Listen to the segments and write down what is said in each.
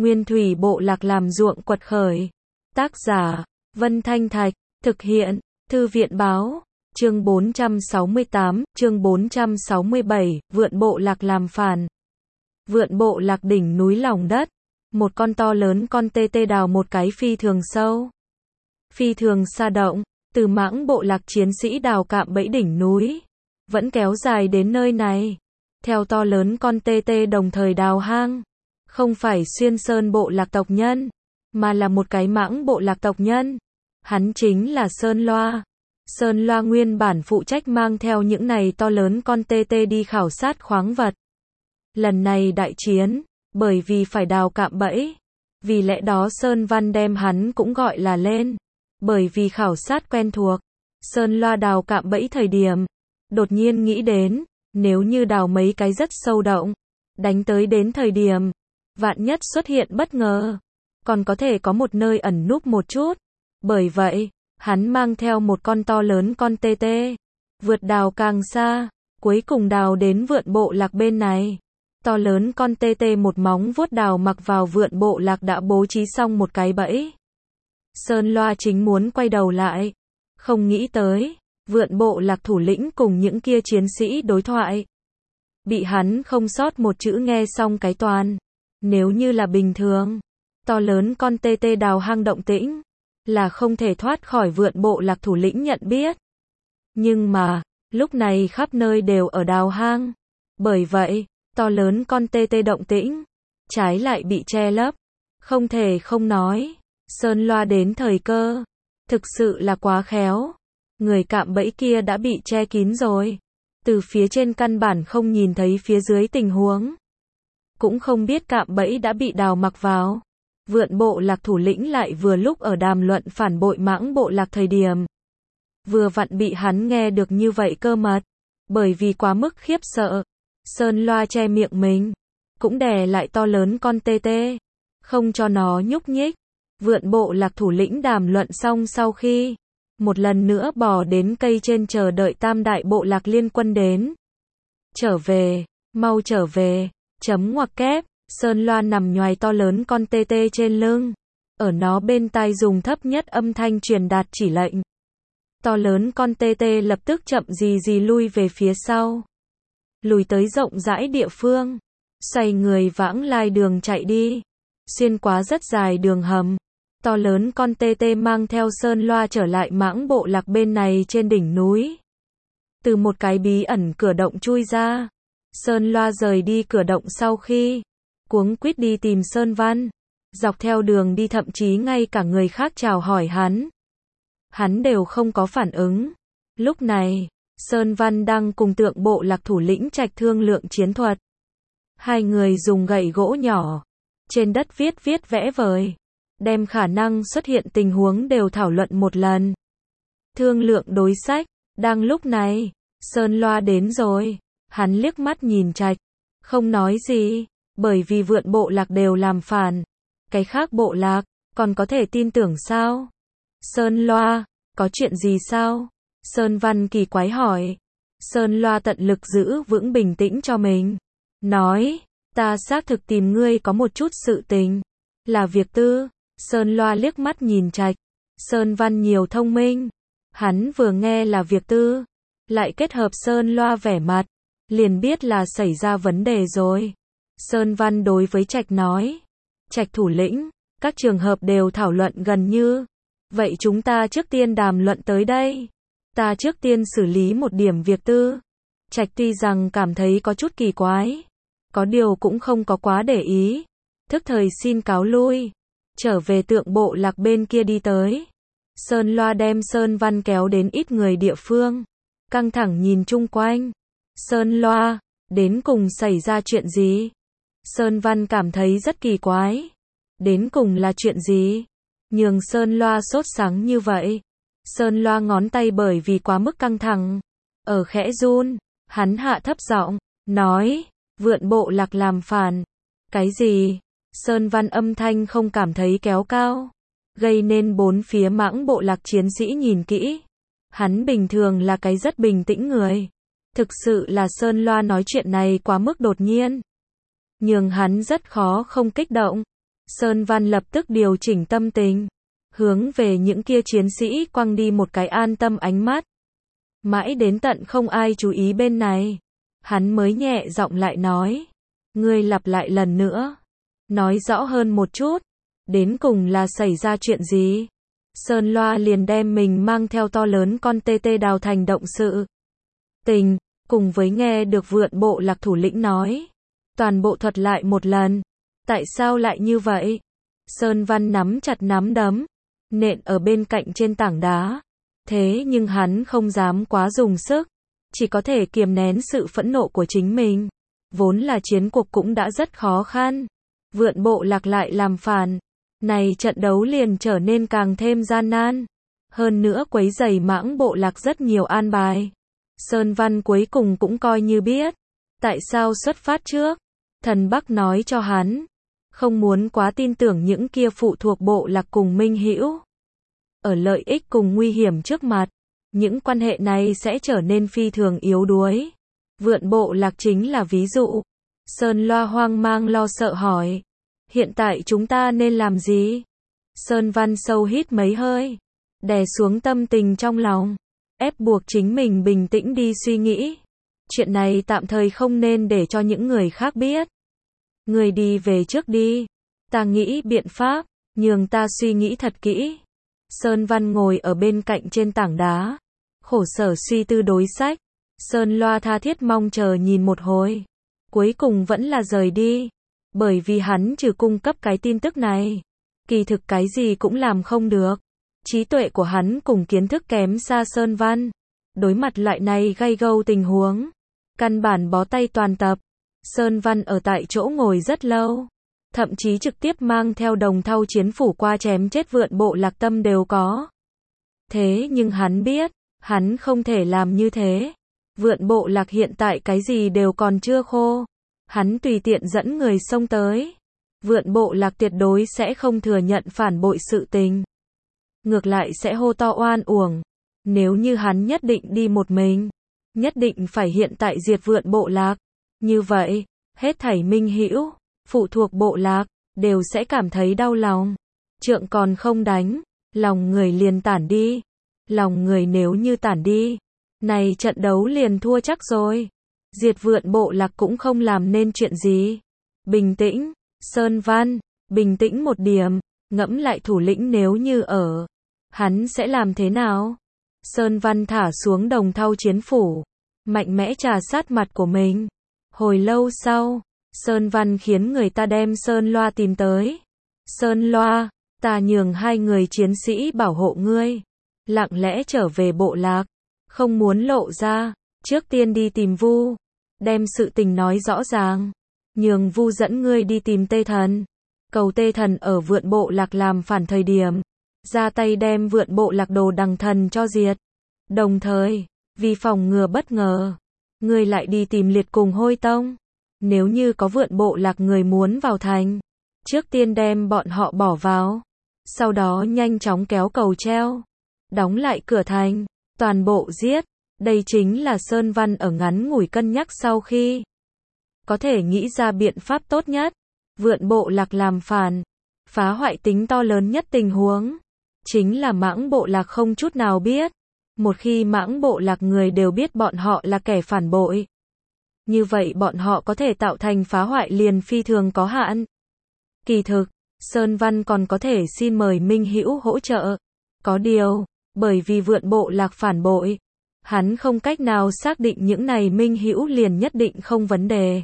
Nguyên thủy bộ lạc làm ruộng quật khởi. Tác giả, Vân Thanh Thạch, thực hiện, Thư viện báo, chương 468, chương 467, vượn bộ lạc làm phản. Vượn bộ lạc đỉnh núi lòng đất, một con to lớn con tê tê đào một cái phi thường sâu. Phi thường xa động, từ mãng bộ lạc chiến sĩ đào cạm bẫy đỉnh núi, vẫn kéo dài đến nơi này. Theo to lớn con tê tê đồng thời đào hang, không phải xuyên sơn bộ lạc tộc nhân, mà là một cái mãng bộ lạc tộc nhân. Hắn chính là Sơn Loa. Sơn Loa nguyên bản phụ trách mang theo những này to lớn con tê tê đi khảo sát khoáng vật. Lần này đại chiến, bởi vì phải đào cạm bẫy, vì lẽ đó Sơn Văn đem hắn cũng gọi là lên. Bởi vì khảo sát quen thuộc, Sơn Loa đào cạm bẫy thời điểm, đột nhiên nghĩ đến, nếu như đào mấy cái rất sâu động, đánh tới đến thời điểm, vạn nhất xuất hiện bất ngờ, còn có thể có một nơi ẩn núp một chút. Bởi vậy, hắn mang theo một con to lớn con tê tê, vượt đào càng xa, cuối cùng đào đến vượn bộ lạc bên này. To lớn con tê tê một móng vuốt đào mặc vào vượn bộ lạc đã bố trí xong một cái bẫy. Sơn Loa chính muốn quay đầu lại, không nghĩ tới, vượn bộ lạc thủ lĩnh cùng những kia chiến sĩ đối thoại. Bị hắn không sót một chữ nghe xong cái toàn. Nếu như là bình thường, to lớn con tê tê đào hang động tĩnh, là không thể thoát khỏi vượn bộ lạc thủ lĩnh nhận biết. Nhưng mà, lúc này khắp nơi đều ở đào hang. Bởi vậy, to lớn con tê tê động tĩnh, trái lại bị che lấp. Không thể không nói, Sơn Loa đến thời cơ, thực sự là quá khéo. Người cạm bẫy kia đã bị che kín rồi. Từ phía trên căn bản không nhìn thấy phía dưới tình huống. Cũng không biết cạm bẫy đã bị đào mặc vào. Vượn bộ lạc thủ lĩnh lại vừa lúc ở đàm luận phản bội mãng bộ lạc thời điểm. Vừa vặn bị hắn nghe được như vậy cơ mật. Bởi vì quá mức khiếp sợ, Sơn Loa che miệng mình, cũng đè lại to lớn con tê tê, không cho nó nhúc nhích. Vượn bộ lạc thủ lĩnh đàm luận xong sau khi, một lần nữa bò đến cây trên chờ đợi tam đại bộ lạc liên quân đến. Trở về, mau trở về, chấm ngoặc kép, Sơn Loa nằm nhoài to lớn con tê tê trên lưng. Ở nó bên tai dùng thấp nhất âm thanh truyền đạt chỉ lệnh. To lớn con tê tê lập tức chậm gì lui về phía sau. Lùi tới rộng rãi địa phương. Xoay người vãng lai đường chạy đi. Xuyên qua rất dài đường hầm. To lớn con tê tê mang theo Sơn Loa trở lại mãng bộ lạc bên này trên đỉnh núi. Từ một cái bí ẩn cửa động chui ra. Sơn Loa rời đi cửa động sau khi cuống quýt đi tìm Sơn Văn. Dọc theo đường đi thậm chí ngay cả người khác chào hỏi hắn đều không có phản ứng. Lúc này, Sơn Văn đang cùng tượng bộ lạc thủ lĩnh Trạch thương lượng chiến thuật. Hai người dùng gậy gỗ nhỏ, trên đất viết vẽ vời, đem khả năng xuất hiện tình huống đều thảo luận một lần. Thương lượng đối sách, đang lúc này, Sơn Loa đến rồi, hắn liếc mắt nhìn Trạch, không nói gì, bởi vì vượn bộ lạc đều làm phản. Cái khác bộ lạc, còn có thể tin tưởng sao? Sơn Loa, có chuyện gì sao? Sơn Văn kỳ quái hỏi. Sơn Loa tận lực giữ vững bình tĩnh cho mình. Nói, ta xác thực tìm ngươi có một chút sự tình. Là việc tư. Sơn Loa liếc mắt nhìn Trạch. Sơn Văn nhiều thông minh. Hắn vừa nghe là việc tư, lại kết hợp Sơn Loa vẻ mặt, liền biết là xảy ra vấn đề rồi. Sơn Văn đối với Trạch nói. Trạch thủ lĩnh, các trường hợp đều thảo luận gần như. Vậy chúng ta trước tiên đàm luận tới đây. Ta trước tiên xử lý một điểm việc tư. Trạch tuy rằng cảm thấy có chút kỳ quái, có điều cũng không có quá để ý. Thức thời xin cáo lui. Trở về tượng bộ lạc bên kia đi tới. Sơn Loa đem Sơn Văn kéo đến ít người địa phương. Căng thẳng nhìn chung quanh. Sơn Loa, đến cùng xảy ra chuyện gì? Sơn Văn cảm thấy rất kỳ quái. Đến cùng là chuyện gì? Nhường Sơn Loa sốt sắng như vậy. Sơn Loa ngón tay bởi vì quá mức căng thẳng, ở khẽ run, hắn hạ thấp giọng, nói, vượn bộ lạc làm phản. Cái gì? Sơn Văn âm thanh không cảm thấy kéo cao, gây nên bốn phía mãng bộ lạc chiến sĩ nhìn kỹ. Hắn bình thường là cái rất bình tĩnh người. Thực sự là Sơn Loa nói chuyện này quá mức đột nhiên, nhường hắn rất khó không kích động. Sơn Văn lập tức điều chỉnh tâm tình, hướng về những kia chiến sĩ quăng đi một cái an tâm ánh mắt. Mãi đến tận không ai chú ý bên này, hắn mới nhẹ giọng lại nói, ngươi lặp lại lần nữa, nói rõ hơn một chút, đến cùng là xảy ra chuyện gì? Sơn Loa liền đem mình mang theo to lớn con tê tê đào thành động sự tình, cùng với nghe được Vượn Bộ Lạc thủ lĩnh nói, toàn bộ thuật lại một lần. Tại sao lại như vậy? Sơn Văn nắm chặt nắm đấm, nện ở bên cạnh trên tảng đá. Thế nhưng hắn không dám quá dùng sức, chỉ có thể kiềm nén sự phẫn nộ của chính mình. Vốn là chiến cuộc cũng đã rất khó khăn, Vượn Bộ Lạc lại làm phản, này trận đấu liền trở nên càng thêm gian nan. Hơn nữa quấy rầy Mãng Bộ Lạc rất nhiều an bài. Sơn Văn cuối cùng cũng coi như biết, tại sao xuất phát trước. Thần Bắc nói cho hắn, không muốn quá tin tưởng những kia phụ thuộc bộ lạc cùng minh hữu. Ở lợi ích cùng nguy hiểm trước mặt, những quan hệ này sẽ trở nên phi thường yếu đuối. Vượn Bộ Lạc chính là ví dụ. Sơn Loa hoang mang lo sợ hỏi, hiện tại chúng ta nên làm gì? Sơn Văn sâu hít mấy hơi, đè xuống tâm tình trong lòng, ép buộc chính mình bình tĩnh đi suy nghĩ. Chuyện này tạm thời không nên để cho những người khác biết. Người đi về trước đi, ta nghĩ biện pháp, nhường ta suy nghĩ thật kỹ. Sơn Văn ngồi ở bên cạnh trên tảng đá, khổ sở suy tư đối sách. Sơn Loa tha thiết mong chờ nhìn một hồi, cuối cùng vẫn là rời đi, bởi vì hắn trừ cung cấp cái tin tức này, kỳ thực cái gì cũng làm không được. Trí tuệ của hắn cùng kiến thức kém xa Sơn Văn, đối mặt loại này gay gâu tình huống, căn bản bó tay toàn tập. Sơn Văn ở tại chỗ ngồi rất lâu, thậm chí trực tiếp mang theo đồng thau chiến phủ qua chém chết Vượn Bộ Lạc tâm đều có. Thế nhưng hắn biết, hắn không thể làm như thế. Vượn Bộ Lạc hiện tại cái gì đều còn chưa khô. Hắn tùy tiện dẫn người xông tới, Vượn Bộ Lạc tuyệt đối sẽ không thừa nhận phản bội sự tình. Ngược lại sẽ hô to oan uổng. Nếu như hắn nhất định đi một mình, nhất định phải hiện tại diệt Vượn Bộ Lạc. Như vậy, hết thảy minh hữu, phụ thuộc bộ lạc, đều sẽ cảm thấy đau lòng. Trượng còn không đánh, lòng người liền tản đi. Lòng người nếu như tản đi, này trận đấu liền thua chắc rồi. Diệt Vượn Bộ Lạc cũng không làm nên chuyện gì. Bình tĩnh, Sơn Văn, bình tĩnh một điểm, ngẫm lại thủ lĩnh nếu như ở, hắn sẽ làm thế nào? Sơn Văn thả xuống đồng thau chiến phủ, mạnh mẽ trà sát mặt của mình. Hồi lâu sau, Sơn Văn khiến người ta đem Sơn Loa tìm tới. Sơn Loa, ta nhường 2 người chiến sĩ bảo hộ ngươi, lặng lẽ trở về bộ lạc, không muốn lộ ra, trước tiên đi tìm Vu, đem sự tình nói rõ ràng, nhường Vu dẫn ngươi đi tìm Tê Thần, cầu Tê Thần ở Vượn Bộ Lạc làm phản thời điểm, ra tay đem Vượn Bộ Lạc đồ đằng thần cho diệt. Đồng thời, vì phòng ngừa bất ngờ, ngươi lại đi tìm Liệt cùng Hôi Tông. Nếu như có Vượn Bộ Lạc người muốn vào thành, trước tiên đem bọn họ bỏ vào, sau đó nhanh chóng kéo cầu treo, đóng lại cửa thành, toàn bộ giết. Đây chính là Sơn Văn ở ngắn ngủi cân nhắc sau khi có thể nghĩ ra biện pháp tốt nhất. Vượn Bộ Lạc làm phản, phá hoại tính to lớn nhất tình huống, chính là Mãng Bộ Lạc không chút nào biết. Một khi Mãng Bộ Lạc người đều biết bọn họ là kẻ phản bội, như vậy bọn họ có thể tạo thành phá hoại liền phi thường có hạn. Kỳ thực, Sơn Văn còn có thể xin mời minh hữu hỗ trợ. Có điều, bởi vì Vượn Bộ Lạc phản bội, hắn không cách nào xác định những này minh hữu liền nhất định không vấn đề.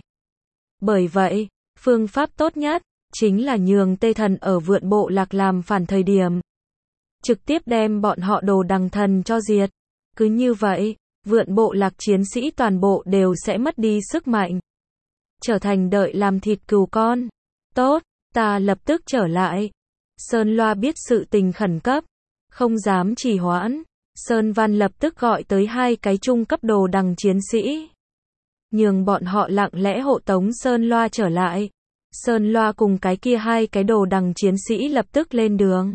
Bởi vậy, phương pháp tốt nhất chính là nhường Tê Thần ở Vượn Bộ Lạc làm phản thời điểm, trực tiếp đem bọn họ đồ đằng thần cho diệt. Cứ như vậy, Vượn Bộ Lạc chiến sĩ toàn bộ đều sẽ mất đi sức mạnh, trở thành đợi làm thịt cừu con. Tốt, ta lập tức trở lại. Sơn Loa biết sự tình khẩn cấp, không dám trì hoãn. Sơn Văn lập tức gọi tới 2 cái trung cấp đồ đằng chiến sĩ, nhường bọn họ lặng lẽ hộ tống Sơn Loa trở lại. Sơn Loa cùng cái kia 2 cái đồ đằng chiến sĩ lập tức lên đường.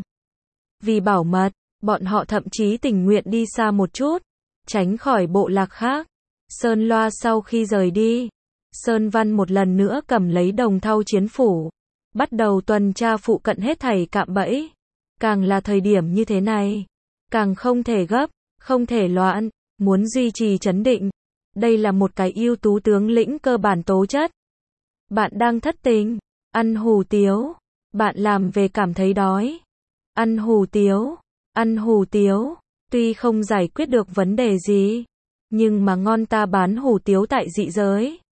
Vì bảo mật, bọn họ thậm chí tình nguyện đi xa một chút, tránh khỏi bộ lạc khác. Sơn Loa sau khi rời đi, Sơn Văn một lần nữa cầm lấy đồng thau chiến phủ, bắt đầu tuần tra phụ cận hết thảy cạm bẫy. Càng là thời điểm như thế này, càng không thể gấp, không thể loạn, muốn duy trì trấn định. Đây là một cái ưu tú tướng lĩnh cơ bản tố chất. Bạn đang thất tình, ăn hủ tiếu, bạn làm về cảm thấy đói. Ăn hủ tiếu, tuy không giải quyết được vấn đề gì, nhưng mà ngon ta bán hủ tiếu tại dị giới.